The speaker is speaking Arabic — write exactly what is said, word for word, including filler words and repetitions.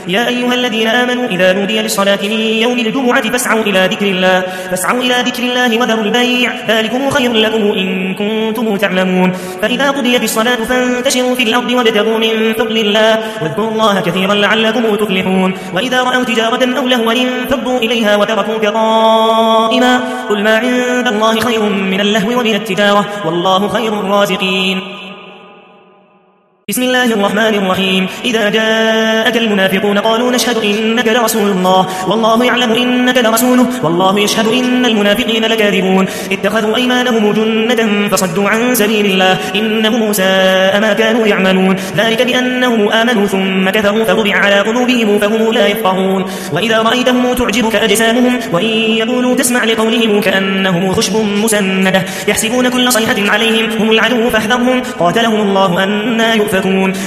يا أيها الذين آمنوا إذا نودي للصلاة من يوم الجمعة فاسعوا إلى ذكر الله فاسعوا إلى ذكر الله وذروا البيع ذلكم خير لكم إن كنتم تعلمون فإذا قضيت الصلاة فانتشروا في الأرض وابتغوا من فضل الله واذكروا الله كثيرا لعلكم تفلحون وإذا رأوا تجارة أو لهوا انفضوا إليها وتركوك قائما قل ما عند الله خير من اللهو ومن التجارة والله خير الرازقين. بسم الله الرحمن الرحيم إذا جاءك المنافقون قالوا نشهد إنك لرسول الله والله يعلم إنك لرسوله والله يشهد إن المنافقين لكاذبون اتخذوا أيمانهم جنة فصدوا عن سبيل الله إنهم ساء ما كانوا يعملون ذلك بأنهم آمنوا ثم كفروا فطبع على قلوبهم فهم لا يفقهون وإذا رأيتهم تعجبك أجسامهم وإن يقولوا تسمع لقولهم كأنهم خشب مسندة يحسبون كل صيحة عليهم هم العدو فاحذرهم قاتلهم الله أنى يؤفكون